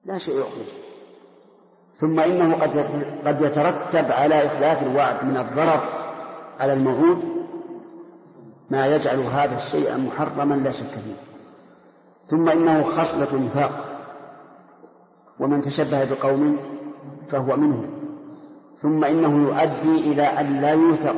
لا شيء يخرج. ثم إنه قد يترتب على إخلاف الوعد من الضرر على الموعود ما يجعل هذا الشيء محرما لا شك فيه. ثم إنه خصلة نفاق، ومن تشبه بقوم فهو منهم. ثم إنه يؤدي إلى أن لا يوثق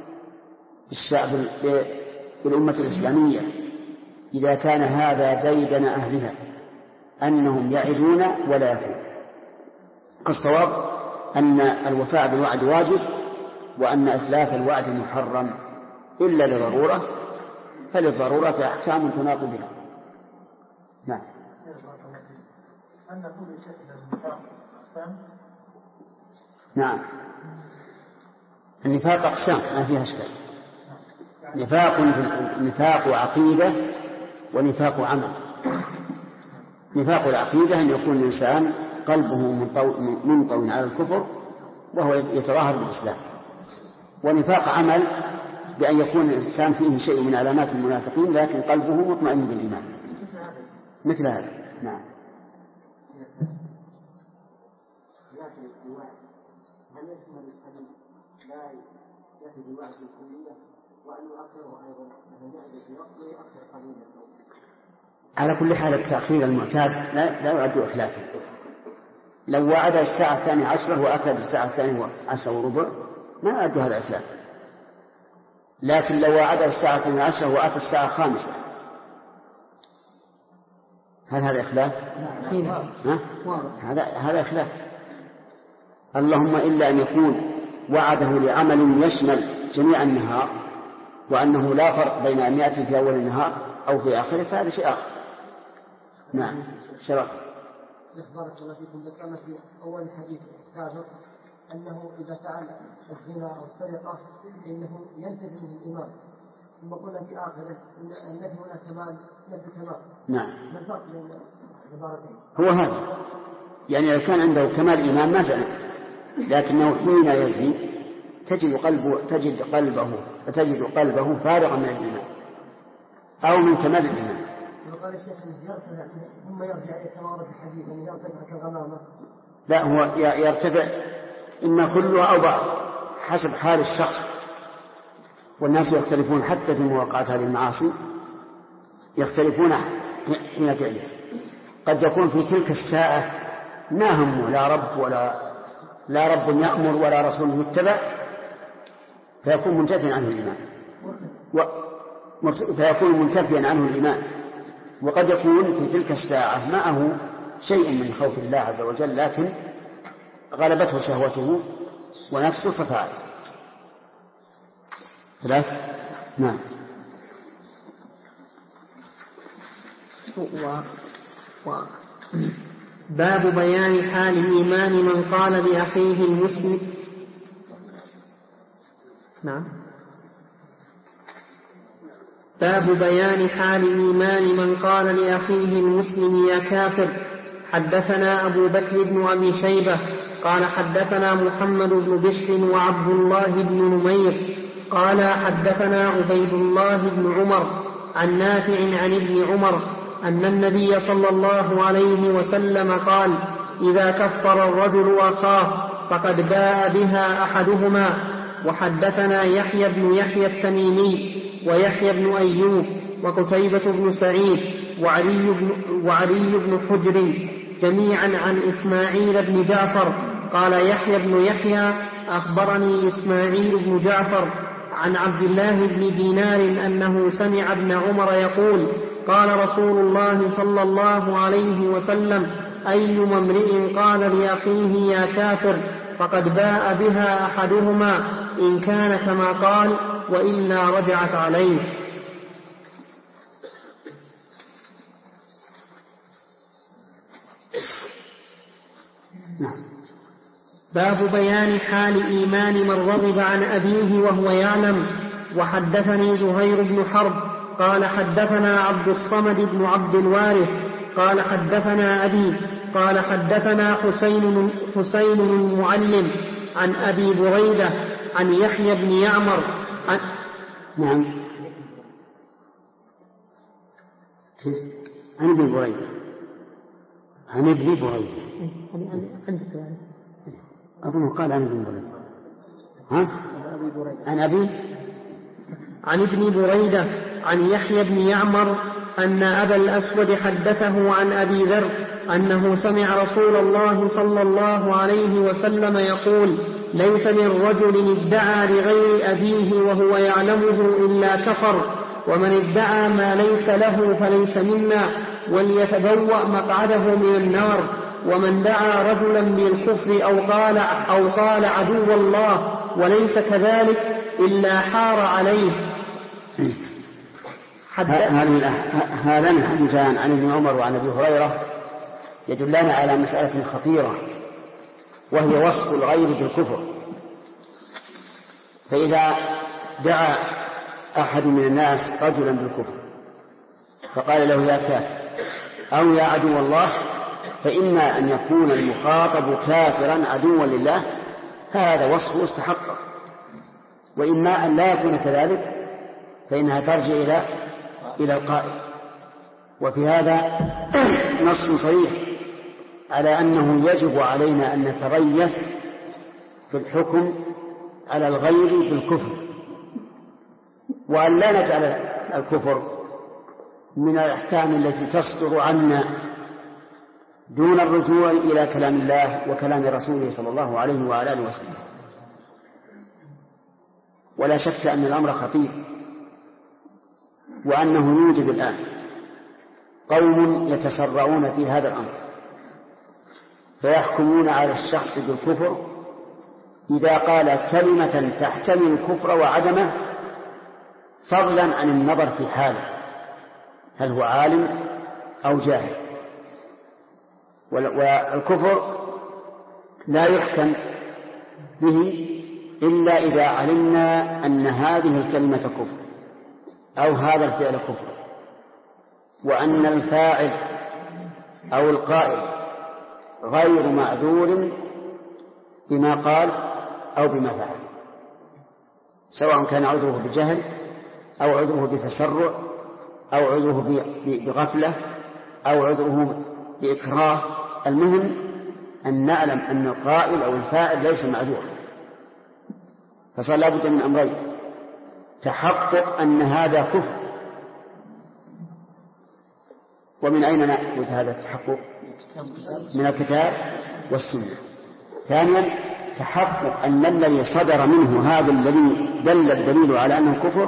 بالأمة الإسلامية إذا كان هذا ديدن أهلها أنهم يعدون ولا يفون. الصواب أن الوفاء بالوعد واجب، وأن إخلاف الوعد محرم إلا لضرورة، فللضرورة أحكام تناط بها. نعم. نعم، النفاق أقسام ما فيها أشكال. نفاق عقيدة ونفاق عمل. نفاق العقيدة أن يكون الإنسان قلبه منطوي على الكفر وهو يتظاهر بالإسلام. ونفاق عمل بأن يكون الإنسان فيه شيء من علامات المنافقين لكن قلبه مطمئن بالإيمان، مثل هذا. نعم. هل يشمل الحديث لا يأتي بوعد الكلية وأن يؤخره أيضا أن يأتي في وقته أكثر قليلا؟ على كل حال التأخير المعتاد لا يعد إخلافا. لو وعد الساعة 12 وأتى بالساعة 12:15 ما يعد هذا إخلاف. لكن لو وعد الساعة 12 وأتى الساعة 5 هل هذا إخلاف؟ هذا إخلاف. اللهم إلا أن يكون وعده لعمل يشمل جميع النهار وأنه لا فرق بين أن يأتي في أول النهار أو في آخره، فهذا شيء آخر. نعم. شرف. بارك الله فيكم. ذكرنا في أول الحديث السابق أنه إذا فعل الزنا أو السرقة إنه ينتهي منه الإيمان، ثم قلنا في آخره النفي هنا كمال نفي كمال. نعم. ما الفرق بين العبارتين؟ هو هذا، يعني لو كان عنده كمال إيمان ما زنى، لكنه حين يزني تجد قلبه فارغا من الإيمان أو من كمال الإيمان. وقال الشيخ يرتفع ثم يرجع إلى كما ورد الحديث أن يرتفع كالغمامة. لا، هو يرتفع إما كله أو بعض حسب حال الشخص، والناس يختلفون حتى في مواقعة هذه المعاصي، يختلفون حين فعله. قد يكون في تلك الساعة ما همه لا رب يأمر ولا رسول يتبع، فيكون منتفيا عنه الإيمان. وقد يكون في تلك الساعة معه شيء من خوف الله عز وجل، لكن غلبته شهوته ونفسه ففعل. ثلاث. نعم. باب بيان حال الإيمان من قال لأخيه المسلم. نعم. باب بيان حال الإيمان من قال لأخيه المسلم يا كافر. حدثنا أبو بكر بن أبي شيبة قال حدثنا محمد بن بشر وعبد الله بن نمير قال حدثنا عبيد الله بن عمر عن نافع عن ابن عمر أن النبي صلى الله عليه وسلم قال إذا كفر الرجل أخاه فقد باء بها أحدهما. وحدثنا يحيى بن يحيى التميمي ويحيى بن أيوب وقتيبة بن سعيد وعلي بن حجر جميعا عن إسماعيل بن جعفر قال يحيى بن يحيى أخبرني إسماعيل بن جعفر عن عبد الله بن دينار أنه سمع ابن عمر يقول قال رسول الله صلى الله عليه وسلم أيما امرئ قال لأخيه يا كافر فقد باء بها أحدهما إن كان كما قال وإلا رجعت عليه. باب بيان حال إيمان من رغب عن أبيه وهو يعلم. وحدثني زهير بن حرب قال حدثنا عبد الصمد بن عبد الوارث قال حدثنا أبي قال حدثنا حسين المعلم عن أبي بريدة عن يحيى بن يعمر نعم. عن أبي بريدة عن ابن بريدة. عندك يعني أظن قال عن ابن بريدة. ها؟ عن ابن بريدة عن يحيى بن يعمر أن أبا الأسود حدثه عن أبي ذر أنه سمع رسول الله صلى الله عليه وسلم يقول: ليس من رجل ادعى لغير أبيه وهو يعلمه إلا كفر، ومن ادعى ما ليس له فليس منا، وليتبوأ مقعده من النار. ومن دعا رجلا بالكفر أو قال عدو الله وليس كذلك إلا حار عليه. هذان الحديثان عن ابن عمر وعن أبي هريرة يدلان على مسألة خطيرة، وهي وصف الغير بالكفر. فإذا دعا أحد من الناس رجلا بالكفر فقال له يا كافر أو يا عدو الله، فإما أن يكون المخاطب كافرا عدوا لله، هذا وصفه استحق، وإما أن لا يكون كذلك، فإنها ترجع إلى القائل. وفي هذا نص صريح على أنه يجب علينا أن نتريث في الحكم على الغير بالكفر، وأن لا نجعل الكفر من الأحكام التي تصدر عنا دون الرجوع إلى كلام الله وكلام رسوله صلى الله عليه وعلى آله وسلم. ولا شك أن الأمر خطير، وأنه يوجد الآن قوم يتسرعون في هذا الأمر، فيحكمون على الشخص بالكفر إذا قال كلمة تحتمل الكفر وعدمه، فضلا عن النظر في حاله هل هو عالم أو جاهل. والكفر لا يحكم به إلا إذا علمنا أن هذه الكلمة كفر أو هذا الفعل كفر، وأن الفاعل أو القائل غير معذور بما قال أو بما فعل، سواء كان عذره بجهل أو عذره بتسرع أو عذره بغفلة أو عذره بإكراه. المهم أن نعلم أن القائل أو الفاعل ليس معذورا. فصار لابد من أمرين: تحقق أن هذا كفر، ومن أين نأخذ هذا التحقق؟ من الكتاب والسنة. ثانيا تحقق أن الذي صدر منه هذا الذي دل الدليل على أنه كفر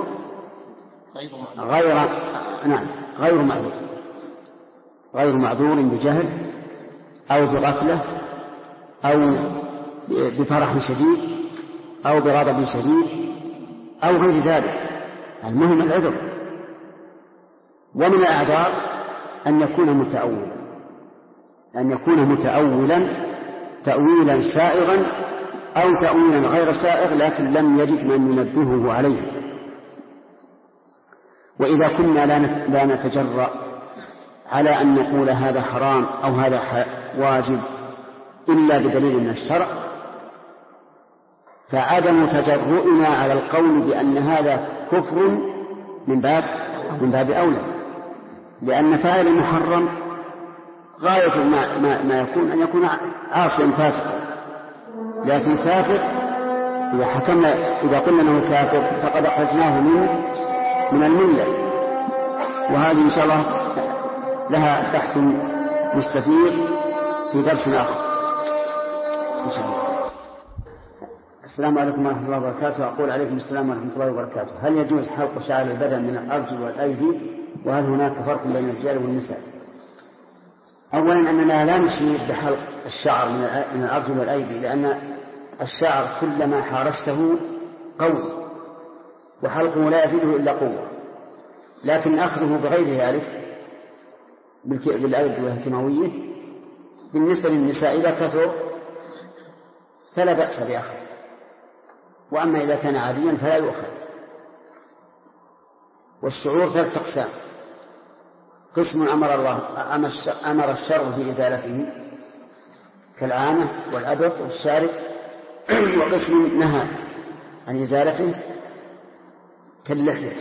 غير معذور بجهل أو بغفلة أو بفرح شديد أو بغضب شديد أو غير ذلك. المهم العذر. ومن الأعذار أن يكون متأولا تأويلا سائغا أو تأويلا غير سائغ لكن لم يجد من ينبهه عليه. وإذا كنا لا نتجرأ على أن نقول هذا حرام أو هذا واجب إلا بدليل من الشرع، فعدم تجرؤنا على القول بأن هذا كفر من باب أولى، لأن فاعل المحرم غاية ما يكون أن يكون عاصيا فاسقا، لكن كافر إذا قلنا أنه كافر فقد أخرجناه من الملة. وهذه إن شاء الله لها بحث مستفيض في درس آخر إن شاء الله. السلام عليكم ورحمة الله وبركاته. أقول عليكم السلام ورحمة الله وبركاته. هل يجوز حلق شعر البدن من الأرجل والأيدي؟ وهل هناك فرق بين الرجال والنساء؟ أولا أننا لا نشير بحلق الشعر من الأرجل والأيدي، لأن الشعر كلما حارشته قوي، وحلقه لا يزيده إلا قوة. لكن أخذه بغير ذلك بالأيدي والكيماوية بالنسبة للنساء إذا كثر فلا بأس بأخذ، وأما إذا كان عاديا فلا يؤخذ. والشعور 3 أقسام: قسم أمر الشرع بإزالته كالعانة والأبط والشارب، وقسم نهى عن إزالته كاللحية،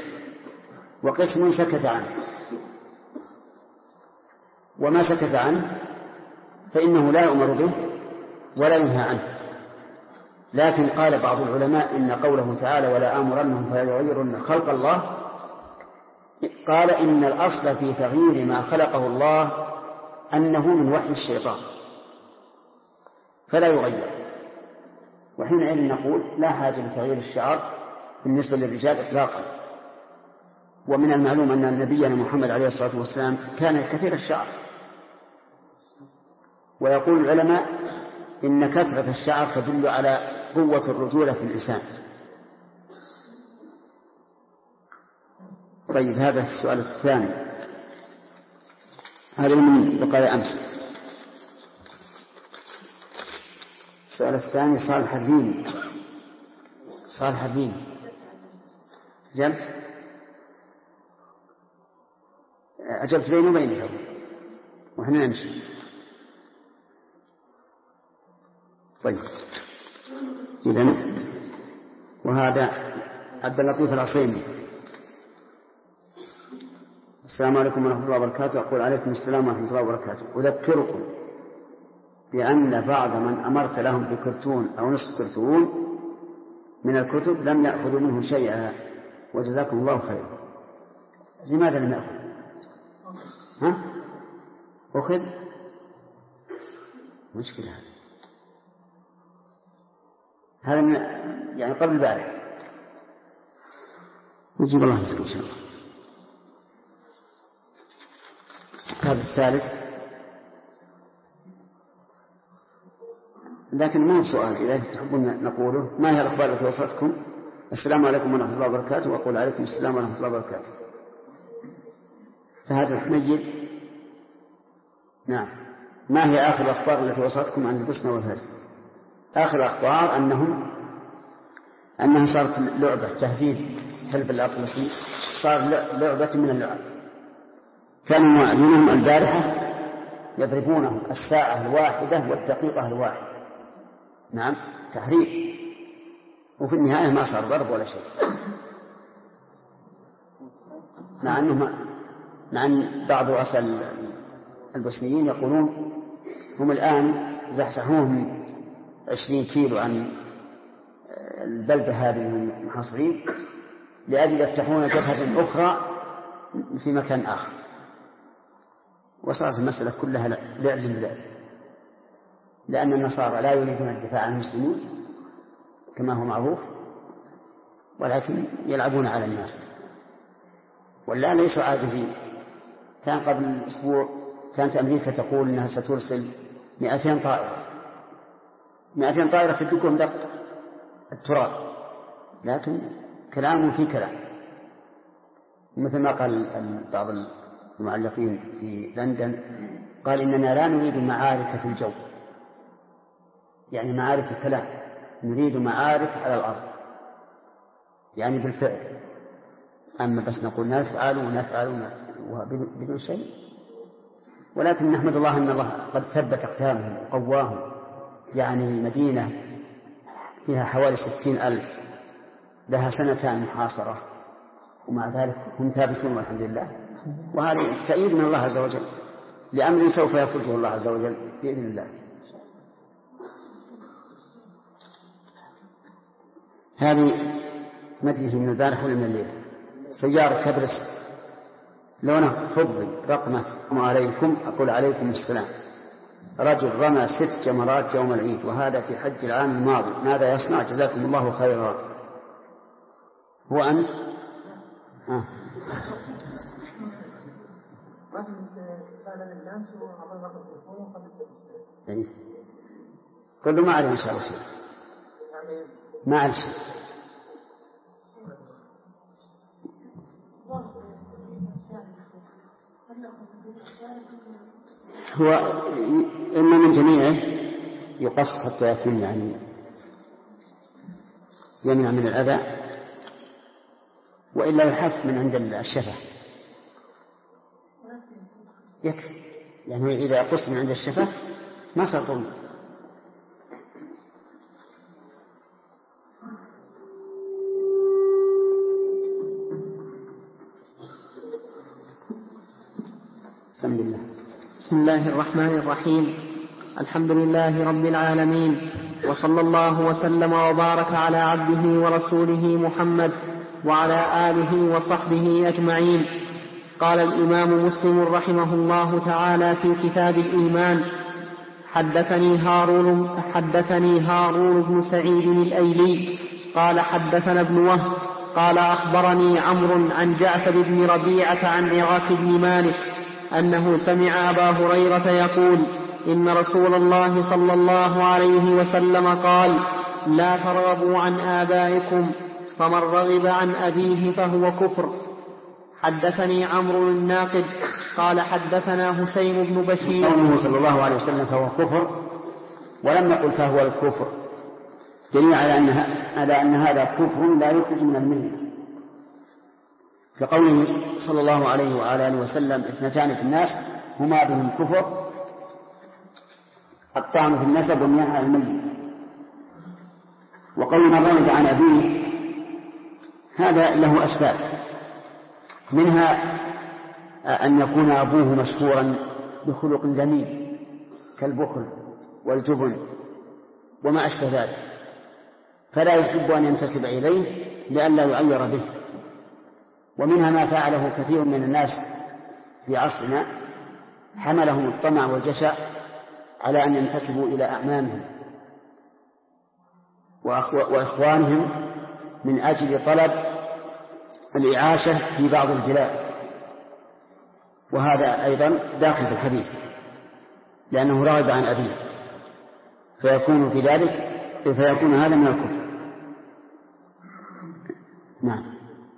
وقسم سكت عنه. وما سكت عنه فإنه لا يؤمر به ولا ينهى عنه. لكن قال بعض العلماء إن قوله تعالى ولا آمرنهم فيغيرن خلق الله، قال إن الأصل في تغيير ما خلقه الله أنه من وحي الشيطان فلا يغير، وحينئذ نقول لا حاجة لتغيير الشعر بالنسبة للرجال إطلاقا. ومن المعلوم أن نبينا محمد عليه الصلاة والسلام كان كثير الشعر، ويقول العلماء إن كثرة الشعر تدل على قوة الرجولة في الإنسان. طيب، هذا السؤال الثاني، هذا من بقايا أمس. السؤال الثاني صالح الدين. صالح الدين أجبت بينه وبينه وإحنا نمشي. طيب، إذن وهذا عبد اللطيف العصيمي. السلام عليكم ورحمة الله وبركاته. أقول عليكم السلام ورحمة الله وبركاته. أذكركم بأن بعض من أمرت لهم بكرتون أو نصف كرتون من الكتب لم يأخذوا منه شيئا، وجزاكم الله خيرا. لماذا لم يأخذ؟ أخذ مشكلة هذا من يعني قبل البارح. نجيب الله يسلمك إن شاء الله. هذا الثالث، لكن ما هو سؤال، إذا تحبون نقوله. ما هي الأخبار التي وصلتكم؟ السلام عليكم ورحمة الله وبركاته. وأقول عليكم السلام ورحمة الله وبركاته. فهذا الحميد. نعم. ما هي آخر الأخبار التي وصلتكم عن البوسنة والهرسك؟ آخر الأخبار أنها صارت لعبة تهديد حلف الأطلسي، صار لعبة من اللعب. كانوا معلنهم البارحة يضربونهم الساعة الواحدة والدقيقة الواحدة. نعم، تحريك، وفي النهاية ما صار ضرب ولا شيء، مع أن بعض رؤساء البوسنيين يقولون هم الآن زحزحوهم 20 كيلو عن البلدة هذه المحاصرين لأجل يفتحون جبهة أخرى في مكان آخر، وصارت المسألة كلها لعب باللعب، لأن النصارى لا يريدون الدفاع عن المسلمين كما هو معروف، ولكن يلعبون على الناس، ولا ليسوا عاجزين. كان قبل أسبوع كانت أمريكا تقول أنها سترسل 200 طائرة 200 طائرة تدقهم دق التراب، لكن كلام في كلام، مثل ما قال بعض المعلقين في لندن، قال إننا لا نريد معارك في الجو، يعني معارك الكلام، نريد معارك على الأرض يعني بالفعل، أما بس نقول نفعل بدون شيء. ولكن نحمد الله أن الله قد ثبت أقدامهم وقواهم، يعني مدينة فيها حوالي 60,000 لها 2 محاصرة، ومع ذلك هم ثابتون والحمد لله. وهذا تأييد من الله عز وجل لأمر سوف يفرجه الله عز وجل بإذن الله. هذه مجلس من البارح ولا من الليل. سيارة كبرس لونه فضي رقمة عليكم. أقول عليكم السلام. رجل رمى 6 جمرات يوم العيد، وهذا في حج العام الماضي، ماذا يصنع؟ جزاكم الله خيرا. هو أنت؟ كله ما عليه إن شاء الله شيء، ما عليه شيء. هو إما من جميعه يقص حتى يكون يعني يمنع من الأذى، وإلا يحف من عند الشفة يكفي، يعني إذا قص من عند الشفة ما صار طول. بسم الله الرحمن الرحيم. الحمد لله رب العالمين، وصلى الله وسلم وبارك على عبده ورسوله محمد وعلى آله وصحبه أجمعين. قال الإمام مسلم رحمه الله تعالى في كتاب الإيمان: حدثني هارون بن سعيد الأيلي قال حدثنا ابن وهب قال أخبرني عمرو عن جعفر بن ربيعة عن عراك بن مالك أنه سمع أبا هريرة يقول: إن رسول الله صلى الله عليه وسلم قال: لا ترغبوا عن آبائكم، فمن رغب عن أبيه فهو كفر. حدثني عمرو الناقد قال حدثنا هشيم بن بشير. قوله صلى الله عليه وسلم فهو كفر، ولم نقل فهو الكفر، دليل على أن هذا كفر لا يخرج من الملة، كقوله صلى الله عليه وعلى آله وسلم: اثنتان في الناس هما بهم كفر، الطعن في النسب والنهي عن الملة. وقول من رغب عن أبيه هذا له أسباب، منها أن يكون أبوه مشهورا بخلق ذميم كالبخل والجبن وما أشبه ذلك، فلا يحب أن ينتسب إليه لئلا يعير به. ومنها ما فعله كثير من الناس في عصرنا، حملهم الطمع والجشع على أن ينتسبوا إلى أعمامهم وإخوانهم من أجل طلب الإعاشة في بعض البلاد، وهذا أيضا داخل في الحديث، لأنه رغب عن أبيه، فيكون هذا من الكفر. نعم.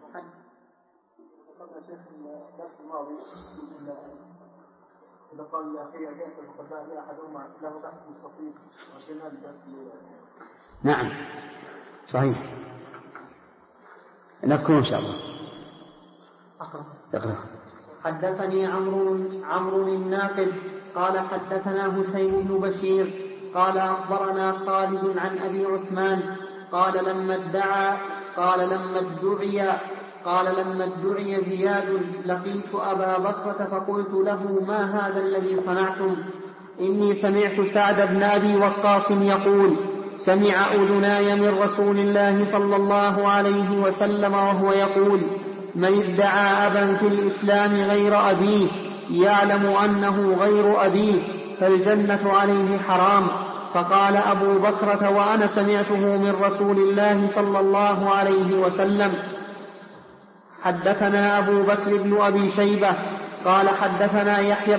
نعم صحيح، نذكره إن شاء الله. اقرأ. حدثني عمرو الناقد قال حدثنا هشيم بن بشير قال أخبرنا خالد عن أبي عثمان قال لما ادعي زياد: لقيت أبا بكرة فقلت له: ما هذا الذي صنعتم؟ إني سمعت سعد بن أبي وقاص يقول: سمع أذناي من رسول الله صلى الله عليه وسلم وهو يقول: من ادعى أبا في الإسلام غير أبيه يعلم أنه غير أبيه فالجنة عليه حرام. فقال أبو بكرة وأنا سمعته من رسول الله صلى الله عليه وسلم. حدثنا أبو بكر بن أبي شيبة قال حدثنا يحيى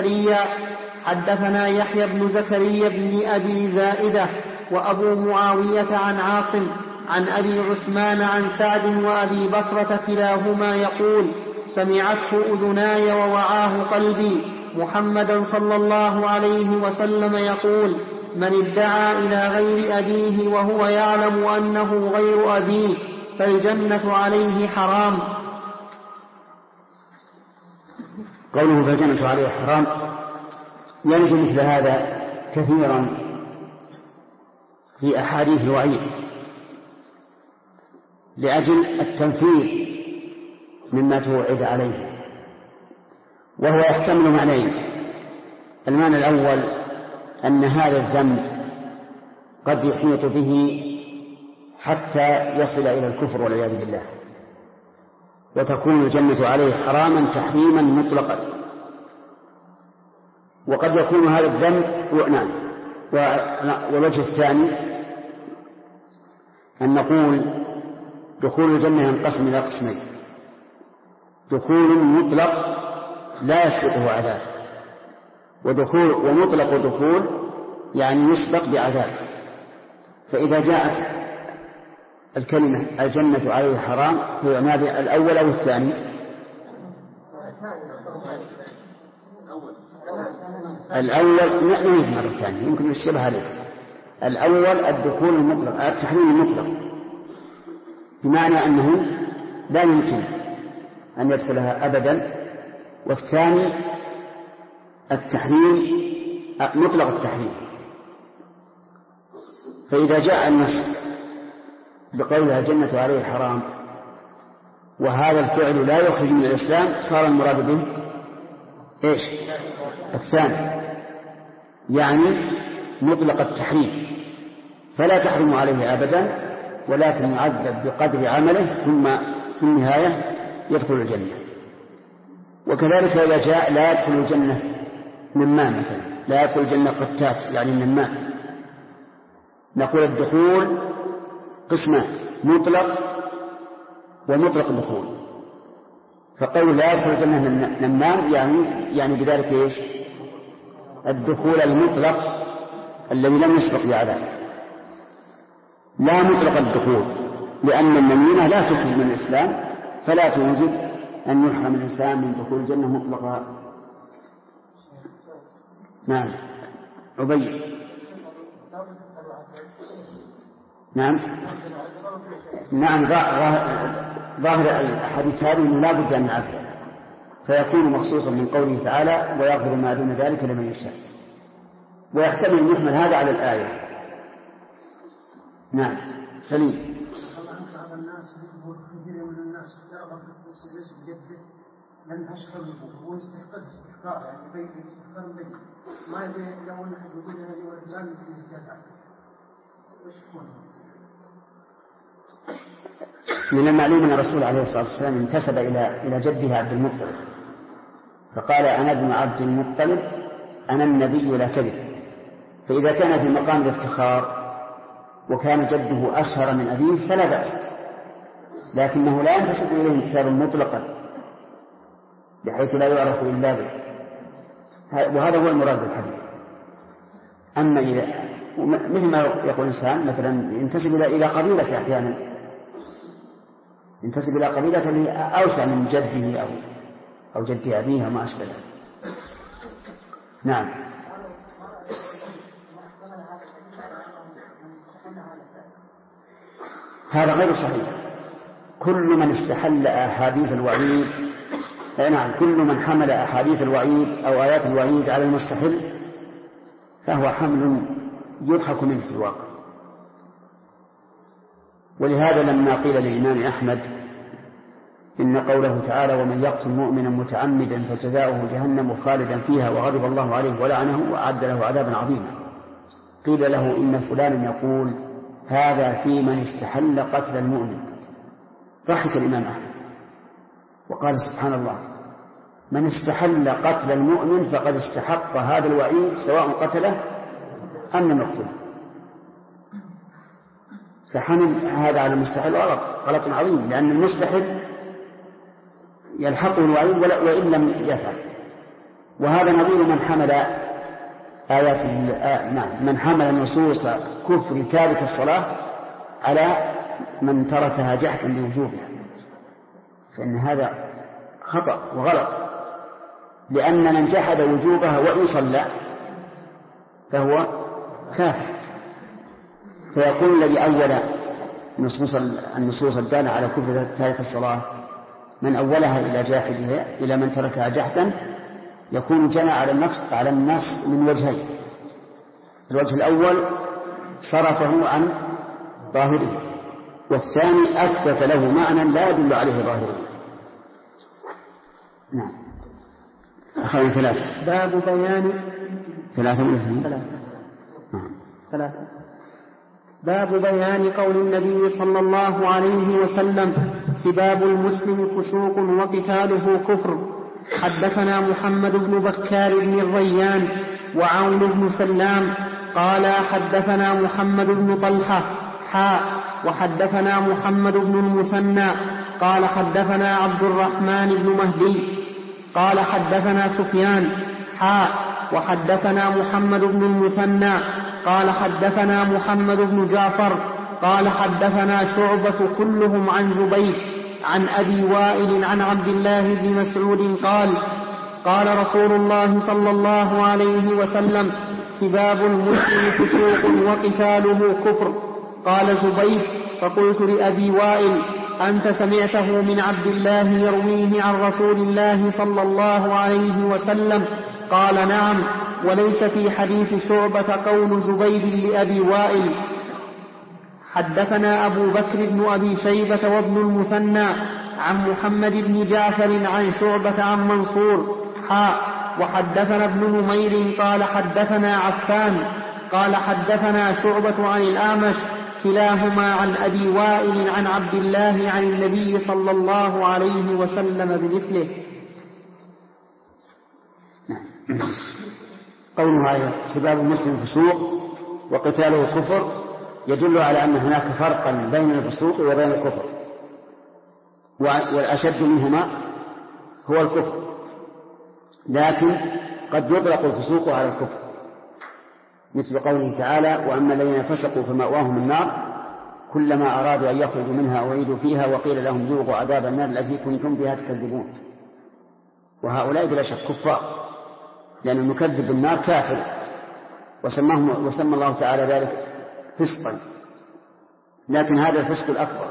بن زكريا بن أبي زائدة وأبو معاوية عن عاصم عن أبي عثمان عن سعد وأبي بكرة كلاهما يقول: سمعته أذناي ووعاه قلبي محمدا صلى الله عليه وسلم يقول: من ادعى إلى غير أبيه وهو يعلم أنه غير أبيه فالجنة عليه حرام. قوله فالجنة عليه حرام يرد مثل هذا كثيرا في أحاديث الوعيد لأجل التنفير مما توعد عليه، وهو يحتمل معنيين: المعنى الأول أن هذا الذنب قد يحيط به حتى يصل إلى الكفر والعياذ بالله، وتكون الجنة عليه حراما تحريما مطلقا. وقد يكون هذا الذنب نعم. والوجه الثاني أن نقول دخول الجنة ينقسم إلى قسمين: دخول مطلق لا يسبقه عذاب، ومطلق دخول يعني يسبق بعذاب. فإذا جاءت الكلمة الجنة عليه حرام فيعنى الأول أو الثاني؟ الأول. نعيد مرة ثانية يمكن الشبه عليه. الأول الدخول المطلق، التحريم المطلق، بمعنى أنه لا يمكن أن يدخلها أبدا. والثاني التحريم مطلق التحريم. فإذا جاء النص بقولها الجنة عليه حرام وهذا الفعل لا يخرج من الإسلام صار المراد به إيش؟ الثاني. يعني مطلق التحريم، فلا تحرم عليه أبدا، ولكن يعذب بقدر عمله ثم في النهاية يدخل الجنة. وكذلك إذا جاء لا يدخل الجنة نمام مثلا، لا يدخل الجنة قتات يعني نمام، نقول الدخول قسمان: مطلق ومطلق دخول. فقول لا يدخل الجنة نمام يعني بذلك إيش؟ الدخول المطلق الذي لم يسبق بعذاب، لا مطلق الدخول، لأن النميمة لا تخرج من الإسلام، فلا توجب أن يحرم الإنسان من دخول الجنة مطلقا. نعم عبيد. نعم ظاهر الحديث هذه لا بد أن نعذب، فيكون مخصوصا من قوله تعالى: ويغفر ما دون ذلك لمن يشاء، ويحتمل أن يحمل هذا على الآية. نعم سليم. الناس كثير من الناس يعرف الاسم بجده لن تشكر هو استحقاق يعني بين استحقاق بين ما يبين لو ان احد يقول هذه وفلان في جزاء وش يكون؟ من المعلوم ان الرسول عليه الصلاه والسلام انتسب الى جده عبد المطلب، فقال: انا ابن عبد المطلب انا النبي لا كذب. فاذا كان في مقام الافتخار وكان جده اشهر من ابيه فلا باس، لكنه لا ينتسب إليه انتسابا مطلقا بحيث لا يعرف إلا به، وهذا هو المراد بالحديث. أما إذا مثل ما يقول إنسان مثلا ينتسب إلى قبيلة، أحيانا ينتسب إلى قبيلة أوسع من جده أو جد أبيه وما أشبه ذلك. نعم. هذا غير صحيح. كل من استحل أحاديث الوعيد، نعم، كل من حمل أحاديث الوعيد أو آيات الوعيد على المستحل فهو حمل يضحك منه في الواقع. ولهذا لما قيل للإمام أحمد إن قوله تعالى: ومن يقتل مؤمنا متعمدا فجزاؤه جهنم خالدا فيها وغضب الله عليه ولعنه وأعد له عذابا عظيما، قيل له: إن فلانا يقول هذا في من استحل قتل المؤمن. ضحك الإمام أحمد وقال: سبحان الله، من استحل قتل المؤمن فقد استحق هذا الوعيد سواء قتله أم لم يقتله. فحمل هذا على المستحل غلط عظيم، لأن المستحل يلحقه الوعيد وإن لم يفعل. وهذا نظير من حمل آيات من حمل نصوص كفر تارك الصلاة على من تركها جحدا لوجوبها، فإن هذا خطأ وغلط، لأن من جحد وجوبها وإن صلى فهو كافر. فيقول الذي أول النصوص الدالة على كفر تارك الصلاة من أولها إلى جاحدها إلى من تركها جحدا يكون جنى على النص من وجهين: الوجه الأول صرفه عن ظاهره، والثاني أثبت له معنى لا يدل عليه ظاهره. نعم. أخذنا ثلاثة. باب بيان ثلاثة. باب بيان قول النبي صلى الله عليه وسلم: سباب المسلم فسوق وقتاله كفر. حدثنا محمد بن بكار بن الريان وعون بن سلام قال حدثنا محمد بن طلحة وحدثنا محمد بن المثنى قال حدثنا عبد الرحمن بن مهدي قال حدثنا سفيان وحدثنا محمد بن المثنى قال حدثنا محمد بن جعفر قال حدثنا شعبة كلهم عن زبيد عن أبي وائل عن عبد الله بن مسعود قال رسول الله صلى الله عليه وسلم: سباب المسلم فسوق وقتاله كفر. قال زبيد: فقلت لأبي وائل: أنت سمعته من عبد الله يرويه عن رسول الله صلى الله عليه وسلم؟ قال: نعم، وليس في حديث شعبة قول زبيد لأبي وائل. حدثنا أبو بكر بن أبي شيبة وابن المثنى عن محمد بن جعفر عن شعبة عن منصور وحدثنا ابن نمير قال حدثنا عفان قال حدثنا شعبة عن الأعمش كلاهما عن أبي وائل عن عبد الله عن النبي صلى الله عليه وسلم بمثله. قولها سباب المسلم فسوق وقتاله كفر يدل على أن هناك فرقا بين الفسوق وبين الكفر، والأشد منهما هو الكفر، لكن قد يطلق الفسوق على الكفر، مثل قوله تعالى: وأما الذين فسقوا فمأواهم النار كلما أرادوا أن يخرجوا منها أعيدوا فيها وقيل لهم ذوقوا عذاب النار التي كنتم بها تكذبون. وهؤلاء بلا شك كفار، لأن المكذب بالنار كافر، وسمى الله تعالى ذلك فسقا، لكن هذا الفسق الأكبر.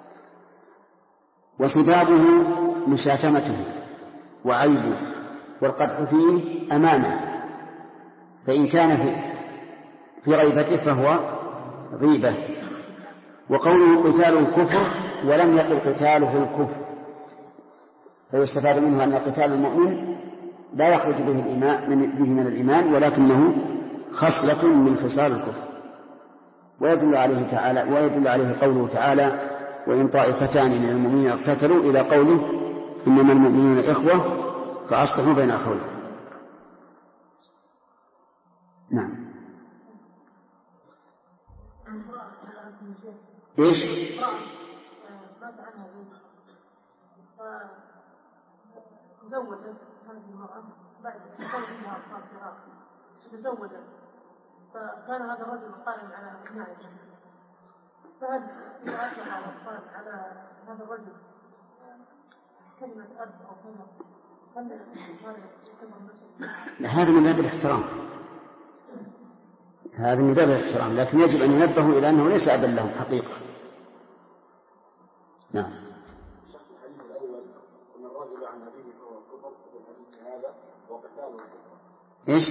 وسبابه مشاتمته وعيبه والقدح فيه أمامه، فإن كان في غيبته فهو غيبة. وقوله قتاله الكفر ولم يقل قتاله الكفر، فيستفاد منه أن قتال المؤمن لا يخرج به من الإيمان، ولكنه خصلة من خصال الكفر. ويدل عليه قوله تعالى: وإن طائفتان من المؤمنين اقتتلوا، إلى قوله: إنما المؤمنون إخوة فأصلحوا بين أخويهم. نعم. إيش؟ تزوجت هذه المرأة بعد زوجها أطفال صغار، تزوجت، فكان هذا الرجل قائم على أبنائها، فهل إذا أطلق الأطفال على هذا الرجل كلمة أب أو كلمة هذا من باب الاحترام، هذا من باب الاحترام، لكن يجب أن ينبهوا إلى أنه ليس أبا لهم حقيقة. نعم. إيش؟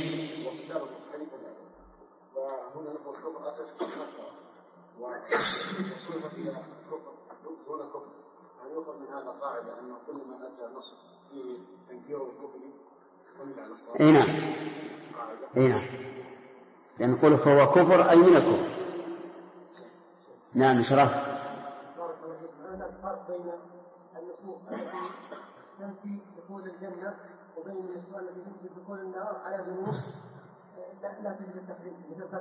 وهنا نقول الكفر أساس الكفر وصلنا فيها دون كفر، هل يؤخذ من هذا قاعدة أنه كل ما أتى نص فيه تنكير الكفر ومن على الصلاة؟ أي نعم، أي نعم، لأن نقول فهو كفر أي من الكفر. نعم. شرف. هذا الفرق بين النصوص التي تنفي دخول الجنة وبين النصوص التي تنفي دخول النار على ذنوب لا تجد التحريم مثل القتل.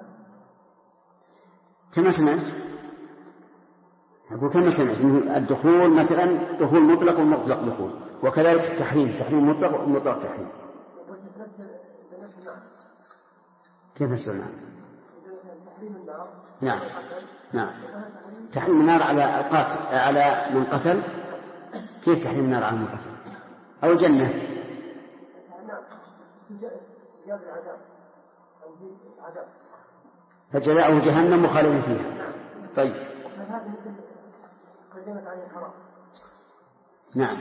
كما سمعت، أقول كما سمعت الدخول مثلا دخول مطلق ومطلق دخول، وكذلك التحريم تحريم مطلق ومطلق تحريم. كيف نسأل؟ تحريم النار. نعم. نعم. تحريم النار على القاتل، على من قتل. كيف تحريم النار على من قتل؟ أو الجنة. فجزاؤه جهنم مخالدا فيها. طيب. نعم.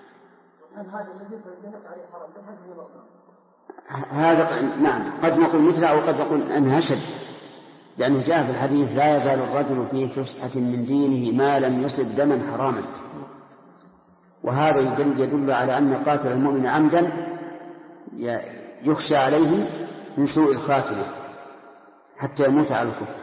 هذا نعم قد نقول مثله أو قد نقول أنها شد، لأنه جاء في الحديث: لا يزال الرجل في فسحة من دينه ما لم يصب دما حراما. وهذا يدل على أن قاتل المؤمن عمدا يخشى عليه من سوء الخاتمة حتى يموت على الكفر.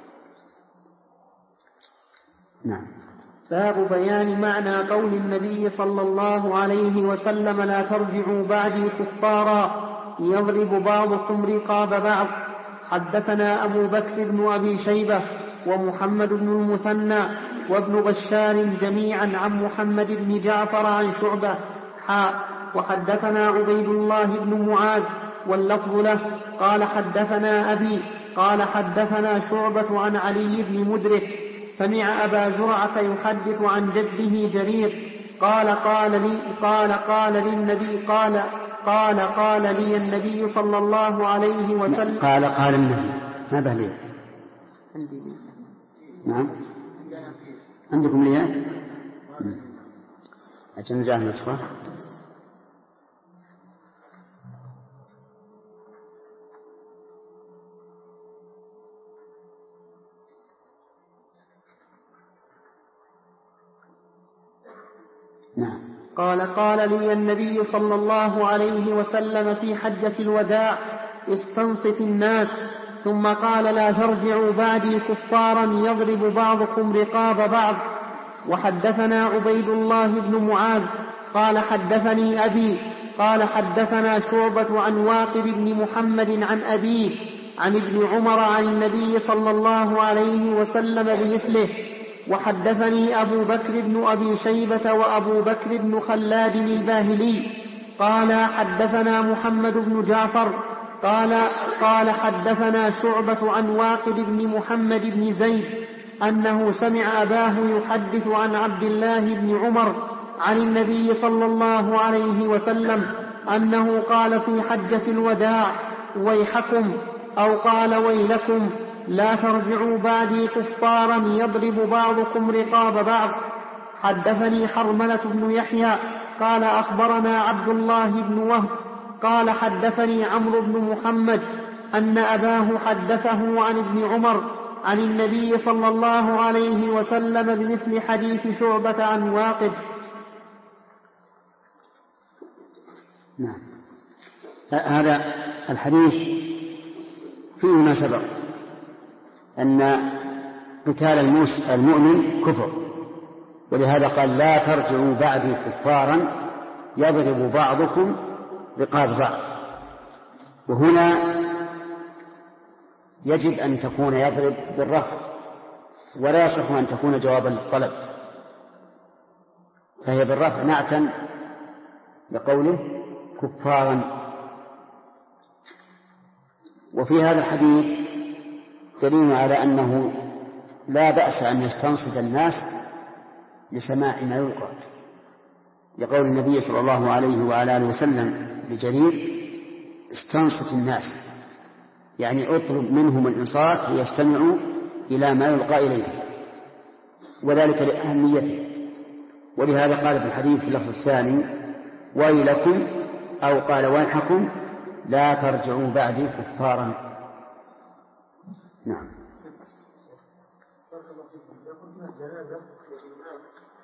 نعم. باب بيان معنى قول النبي صلى الله عليه وسلم: لا ترجعوا بعدي كفارا يضرب بعضكم رقاب بعض. حدثنا أبو بكر بن أبي شيبة ومحمد بن المثنى وابن بشار جميعا عن محمد بن جعفر عن شعبة وحدثنا عبيد الله بن معاذ واللفظ له قال حدثنا أبي قال حدثنا شعبة عن علي بن مدرك سمع أبا زرعة يحدث عن جده جرير قال لي النبي صلى الله عليه وسلم. قال النبي ما بهلي. عندي. نعم. عندكم ليه؟ أجل جاء النسخة. نعم. قال لي النبي صلى الله عليه وسلم في حجة الوداع: استنصت الناس. ثم قال: لا ترجعوا بعدي كفارا يضرب بعضكم رقاب بعض. وحدثنا عبيد الله بن معاذ قال حدثني أبي قال حدثنا شعبة عن واقد بن محمد عن أبيه عن ابن عمر عن النبي صلى الله عليه وسلم بمثله. وحدثني أبو بكر بن أبي شيبة وأبو بكر بن خلاد الباهلي قال حدثنا محمد بن جعفر قال حدثنا شعبة عن واقد بن محمد بن زيد أنه سمع أباه يحدث عن عبد الله بن عمر عن النبي صلى الله عليه وسلم أنه قال في حجة الوداع: ويحكم، أو قال: ويلكم، لا ترجعوا بعدي كفارا يضرب بعضكم رقاب بعض. حدثني حرملة بن يحيى قال أخبرنا عبد الله بن وهب قال حدثني عمرو بن محمد أن أباه حدثه عن ابن عمر عن النبي صلى الله عليه وسلم بمثل حديث شعبة عن واقد. نعم. هذا الحديث فيه ما سبق أن قتال المؤمن كفر، ولهذا قال: لا ترجعوا بعدي كفارا يضرب بعضكم رقاب بعض. وهنا يجب أن تكون يضرب بالرفع، ولا يصح أن تكون جوابا للطلب، فهي بالرفع نعتا لقوله كفارا. وفي هذا الحديث دليل على أنه لا بأس أن يستنصت الناس لسماع ما يلقى، لقول النبي صلى الله عليه وعلى آله وسلم لجرير: استنصت الناس، يعني اطلب منهم الإنصات ليستمعوا إلى ما يلقى إليه، وذلك لأهميته. ولهذا قال في الحديث في اللفظ الثاني: ويلكم، أو قال: ويحكم، لا ترجعوا بعدي كفارا. نعم. يقول الناس جنازة للإمام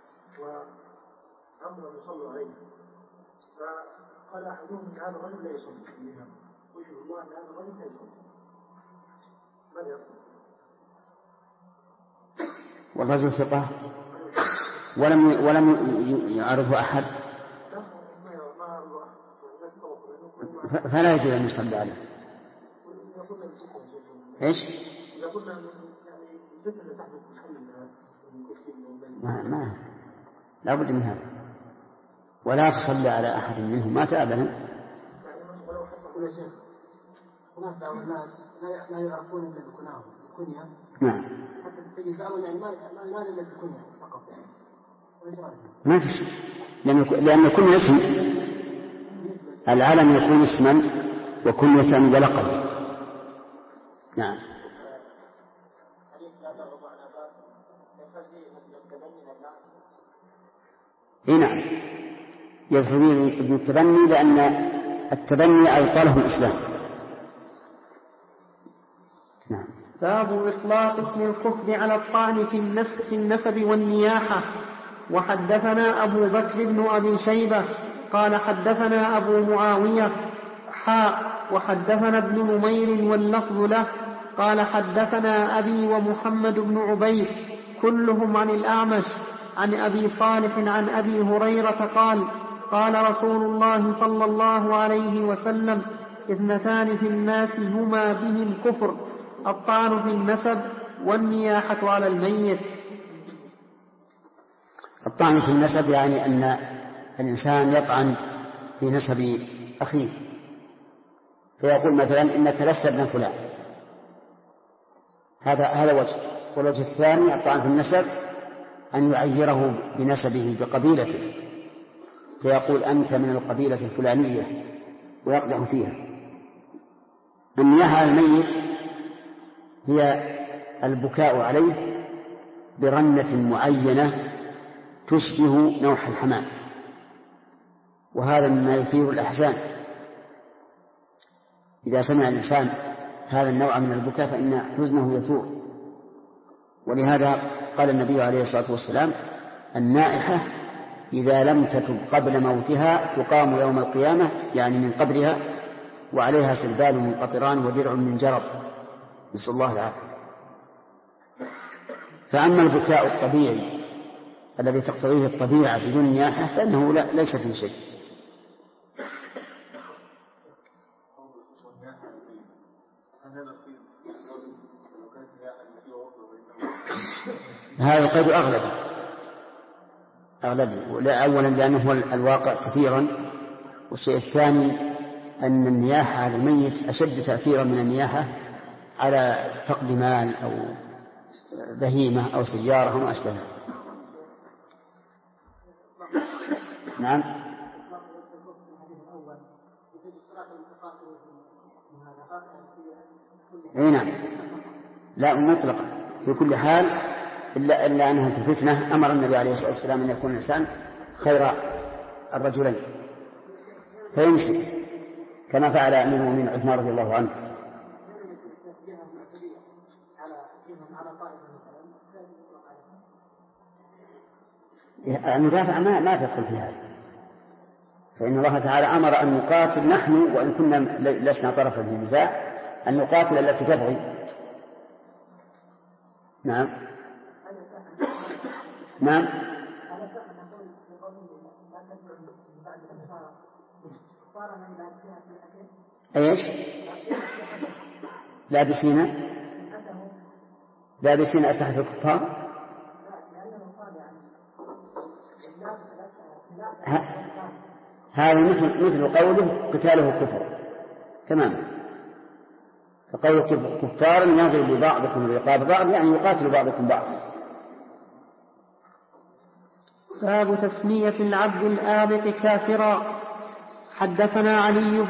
وأمر يصلوا عليه، فقال أحدهم أن هذا الرجل لا يصلي الإمام، ويشهد الله أن هذا الرجل لا يصلي، ماذا يصلي؟ والرجل ثقة ولم يعرفه أحد، فلا يجوز أن يصلي عليه. إيش؟ ما لا بد من هذا، ولا تصلي على أحد منهم مات أبدا. هناك بعض الناس لا يعرفون إلا بكناهم الكنية. نعم. حتى تجد بعضهم يعني ما إلا بكنية فقط. ما في شيء، لأن كل اسم العالم يكون اسما وكنية ولقب. نعم. نعم، يدخل ابن التبني، لأن التبني أوطاله الإسلام. نعم. باب إطلاق اسم الكفر على الطعن في النسب والنياحة. وحدثنا أبو بكر بن أبي شيبة قال حدثنا أبو معاوية وحدثنا ابن نمير واللفظ له قال حدثنا أبي ومحمد بن عبيد كلهم عن الأعمش عن أبي صالح عن أبي هريرة قال رسول الله صلى الله عليه وسلم: اثنتان في الناس هما بهم كفر: الطعن في النسب والنياحة على الميت. الطعن في النسب يعني أن الإنسان يطعن في نسب أخيه، فيقول مثلا: إنك لست ابن فلان، هذا وجه. والوجه الثاني الطعن في النسب أن يعيره بنسبه بقبيلته، فيقول: أنت من القبيلة الفلانية، ويقدح فيها. النياحة على الميت هي البكاء عليه برنة معينة تشبه نوح الحمام، وهذا مما يثير الأحزان. إذا سمع الإنسان هذا النوع من البكاء فإن حزنه يثور. ولهذا قال النبي عليه الصلاة والسلام: النائحة إذا لم تتب قبل موتها تقام يوم القيامة يعني من قبرها وعليها سربال من قطران ودرع من جرب، نسأل الله العافية. فأما البكاء الطبيعي الذي تقتضيه الطبيعة بدون نياحة فإنه ليس فيه شيء. هذا القيد أغلبي أولا لأنه هو الواقع كثيرا، والشيء الثاني أن النياحة على الميت أشد تأثيرا من النياحة على فقد مال أو بهيمة أو سيارة وما أشبهها. نعم. أي نعم، لا مطلقا في كل حال إلا أنها في الفتنة أمر النبي عليه الصلاة والسلام أن يكون الإنسان خير الرجلين فيمسك كما فعل أمير المؤمنين عثمان رضي الله عنه. المدافع ما تدخل في هذا، فإن الله تعالى أمر أن نقاتل نحن وإن كنا لسنا طرفا في النزاع، أن نقاتل التي تبغي. نعم نعم. ايش؟ لابسين أسلحة الكفار. هذا مثل قوله قتاله كفر تماما، فقول كفار يضرب بعضكم رقاب بعض يعني يقاتل بعضكم بعض. باب تسمية العبد الآبق كافرا. حدثنا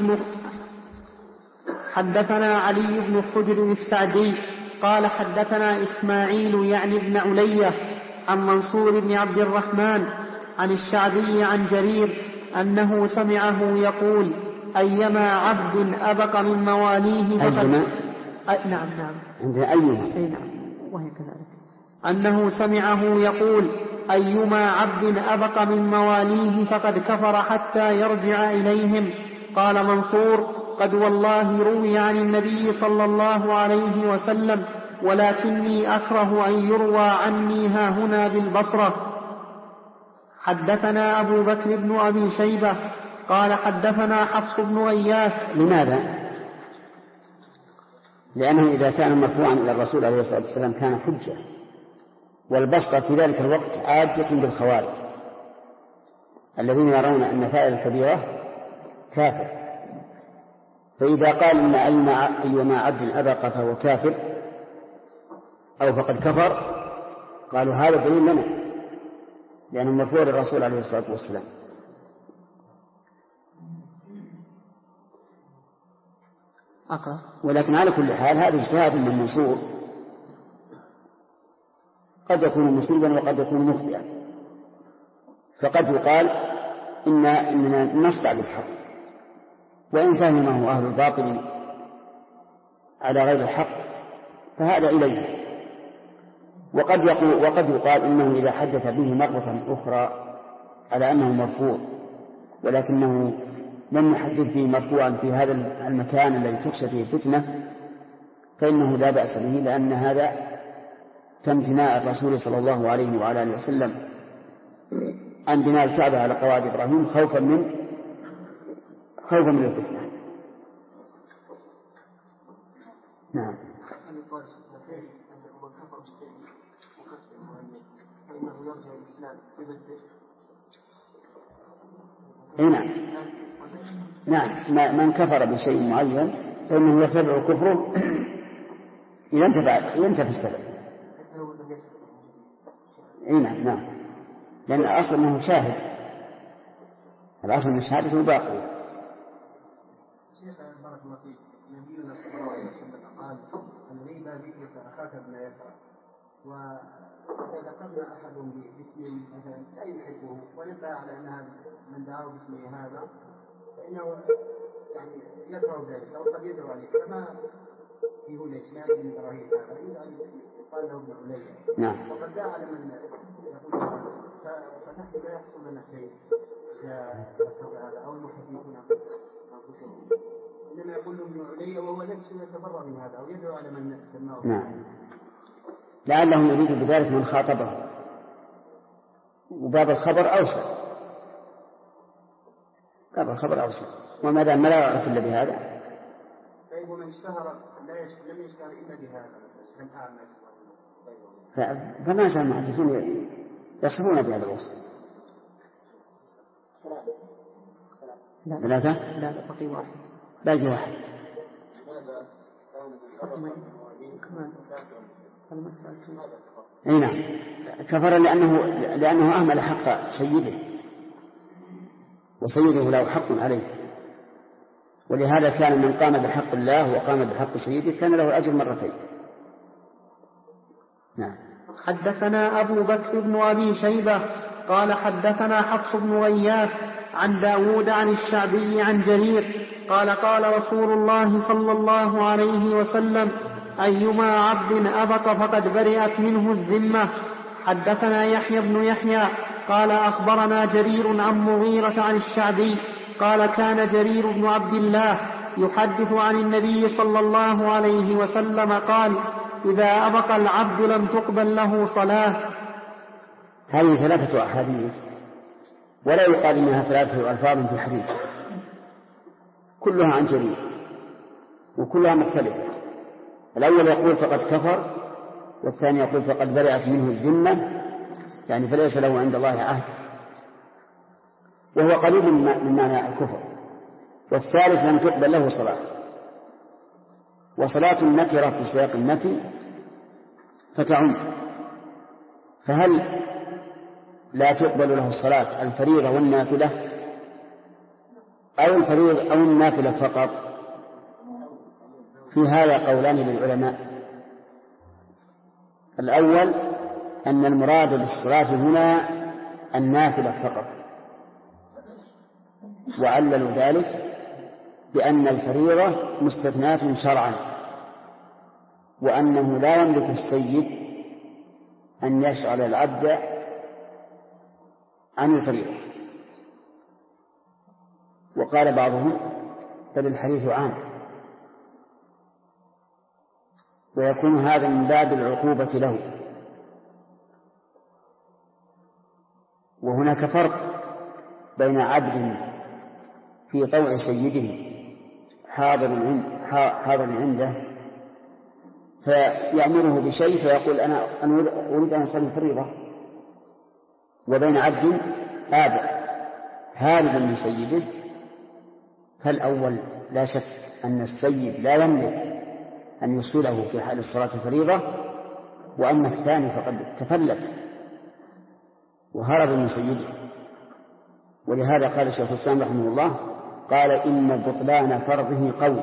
علي بن حجر السعدي قال حدثنا إسماعيل يعني بن علية عن منصور بن عبد الرحمن عن الشعبي عن جرير أنه سمعه يقول أيما عبد أبق من مواليه نعم عندنا أيما نعم وهي كذلك أنه سمعه يقول أيما عبد أبق من مواليه فقد كفر حتى يرجع إليهم. قال منصور قد والله روي عن النبي صلى الله عليه وسلم ولكني أكره أن يروى عني هاهنا بالبصرة. حدثنا أبو بكر بن أبي شيبة قال حدثنا حفص بن غياث. لماذا؟ لأنه إذا كان مرفوعا إلى الرسول عليه الصلاة والسلام كان حجة، والبسطة في ذلك الوقت عادة بالخوارج الذين يرون أن فاعل الكبيرة كافر، فإذا قال إن أيما عبد أبق فهو كافر أو فقد كفر قالوا هذا دليل لنا لأنه مرفوع للرسول عليه الصلاة والسلام. ولكن على كل حال هذا اجتهاد من منصور قد يكون مصيبا وقد يكون مخطئا، فقد يقال إننا نصدع بالحق وإن فهمه أهل الباطل على غير الحق فهذا إليه، وقد يقال إنه إذا حدث به مرة أخرى على أنه مرفوع ولكنه لم يحدث به مرفوعا في هذا المكان الذي تخشى فيه الفتنة فإنه لا بأس به، لأن هذا امتناع الرسول صلى الله عليه وعلى آله وسلم عن بناء الكعبة على قواعد إبراهيم خوفا من الفتنة. نعم. نعم من كفر بشيء معين فإنه يتبع كفره إذا انتفى السبب. نعم لأن الأصل أنه شاهد، الأصل أن شهادته باقية. شيخ بارك الله فيك، نبينا صلى الله عليه وسلم قال الغيبة ذكرك أخاك بما يكره، وإذا ذكرنا أحد باسم مثلا لا يحبه ونبه على أن هذا من دعاه باسمه هذا فإنه يعني يكره ذلك أو قد يدعو عليه، كما فيه الإسلام من إبراهيم هذا يقال له ابن علي. نعم. وقد دعا على من يقول فتحت لا يحصل لنا شيء هذا أو المحدثون إنما يقول ابن علي وهو نفسه يتبرأ من هذا أو يدعو على من سماه. نعم، لعلهم يريد بذلك من خاطبه، وباب الخبر أوسع، باب الخبر أوسع، وما دام لا يعرف إلا بهذا. طيب ومن اشتهر لم يشتهر إلا بهذا كالأعمى فما زال المحدثون يصفون بهذا الوصف. ثلاثة؟ لا بقي واحد. باقي واحد. أي نعم، كفر لأنه أهمل حق سيده، وسيده له حق عليه، ولهذا كان من قام بحق الله وقام بحق سيده كان له أجر مرتين. نعم. حدثنا أبو بكر بن أبي شيبة قال حدثنا حفص بن غياث عن داود عن الشعبي عن جرير قال قال رسول الله صلى الله عليه وسلم أيما عبد أبط فقد برئت منه الذمة. حدثنا يحيى بن يحيى قال أخبرنا جرير عن مغيرة عن الشعبي قال كان جرير بن عبد الله يحدث عن النبي صلى الله عليه وسلم قال إذا أبق العبد لم تقبل له صلاة. هذه ثلاثة أحاديث، ولا يقال إنها ثلاثة ألفاظ في حديث، كلها عن جرير وكلها مختلفة. الأول يقول فقد كفر، والثاني يقول فقد برئت منه الذمة، يعني فليس له عند الله عهد، وهو قريب من معنى الكفر. والثالث لم تقبل له صلاة، وصلاة النكرة في سياق النفي فتعم، فهل لا تقبل له الصلاة الفريضة والنافلة أو الفريضة أو النافلة فقط؟ في هذا قولان للعلماء. الأول أن المراد بالصلاة هنا النافلة فقط، وعللوا ذلك بأن الفريضة مستثناة شرعا، وأنه لا يملك السيد أن يشغل العبد عن الفريضة. وقال بعضهم بل الحديث عام، ويكون هذا من باب العقوبة له. وهناك فرق بين عبد في طوع سيده حاضر عنده فيأمره بشيء فيقول أنا أريد أن أصلي الفريضة، وبين عبد آبع هاربا من سيده. فالأول لا شك أن السيد لا يملك أن يصله في حال الصلاة الفريضة، وأما الثاني فقد تفلت وهرب من سيده. ولهذا قال الشيخ الإسلام رحمه الله قال إن بطلان فرضه قول،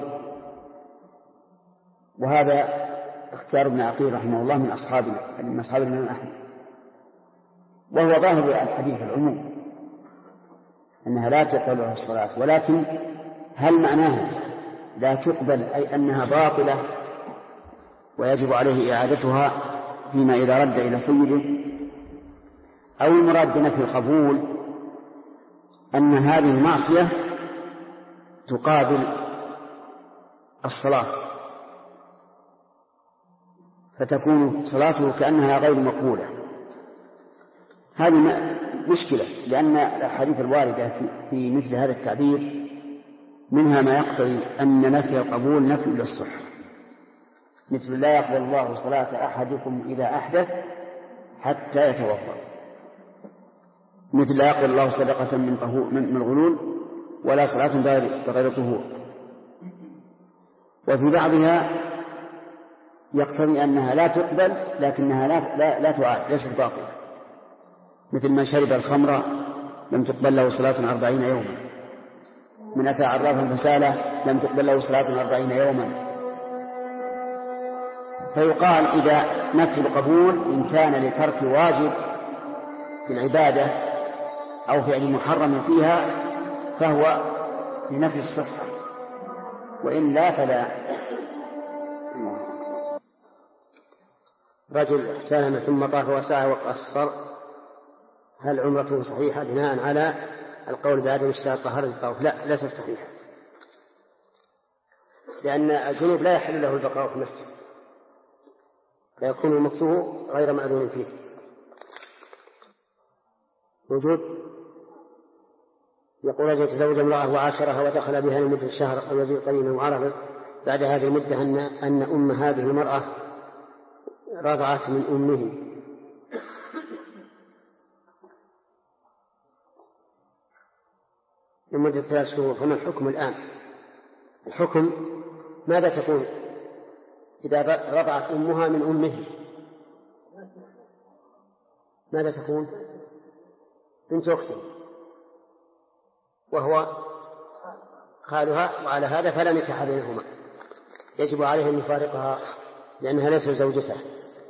وهذا اختيار ابن عقيل رحمه الله من أصحاب الإمام أحمد، وهو ظاهر الحديث العموم أنها لا تقبل له الصلاة. ولكن هل معناها لا تقبل أي أنها باطلة ويجب عليه إعادتها فيما إذا رد إلى سيده، أو المراد بنفي القبول أن هذه المعصية تقابل الصلاة فتكون صلاته كأنها غير مقبولة؟ هذه مشكلة، لأن الأحاديث الواردة في مثل هذا التعبير منها ما يقتضي أن نفي القبول نفي للصحة، مثل لا يقبل الله صلاة أحدكم إذا أحدث حتى يتوضأ، مثل لا يقبل الله صدقة من غلول ولا صلاة بغير طهور. وفي بعضها يقتضي أنها لا تقبل لكنها لا تعاد، ليست باطلة، مثل من شرب الخمر لم تقبل له صلاة 40 يوما، من أتى عرافا فساله لم تقبل له صلاة 40 يوما. فيقال إذا نفي القبول إن كان لترك واجب في العبادة أو فعل محرم فيها فهو لنفي الصحة، وإلا فلا. رجل احتلم ثم طاف وسعى وقصر هل عمرته صحيحة بناء على القول بعدم اشتراط طهارة الطواف؟ لا، ليست صحيحة، لأن الجنوب لا يحل له البقاء في المسجد، فيكون مكثه غير مأذون فيه. موجود. يقول رجل تزوج امرأة وعاشرها ودخل بها لمدة شهر أو يزيد قليلا وعرف بعد هذه المدة أن أم هذه المرأة رضعت من أمه، لمدة 3 شهور، فما الحكم الآن؟ الحكم ماذا تكون إذا رضعت أمها من أمه؟ ماذا تكون؟ بنت أخته وهو خالها، وعلى هذا فلا نكاح بينهما، يجب عليه أن يفارقها لأنها ليست زوجته.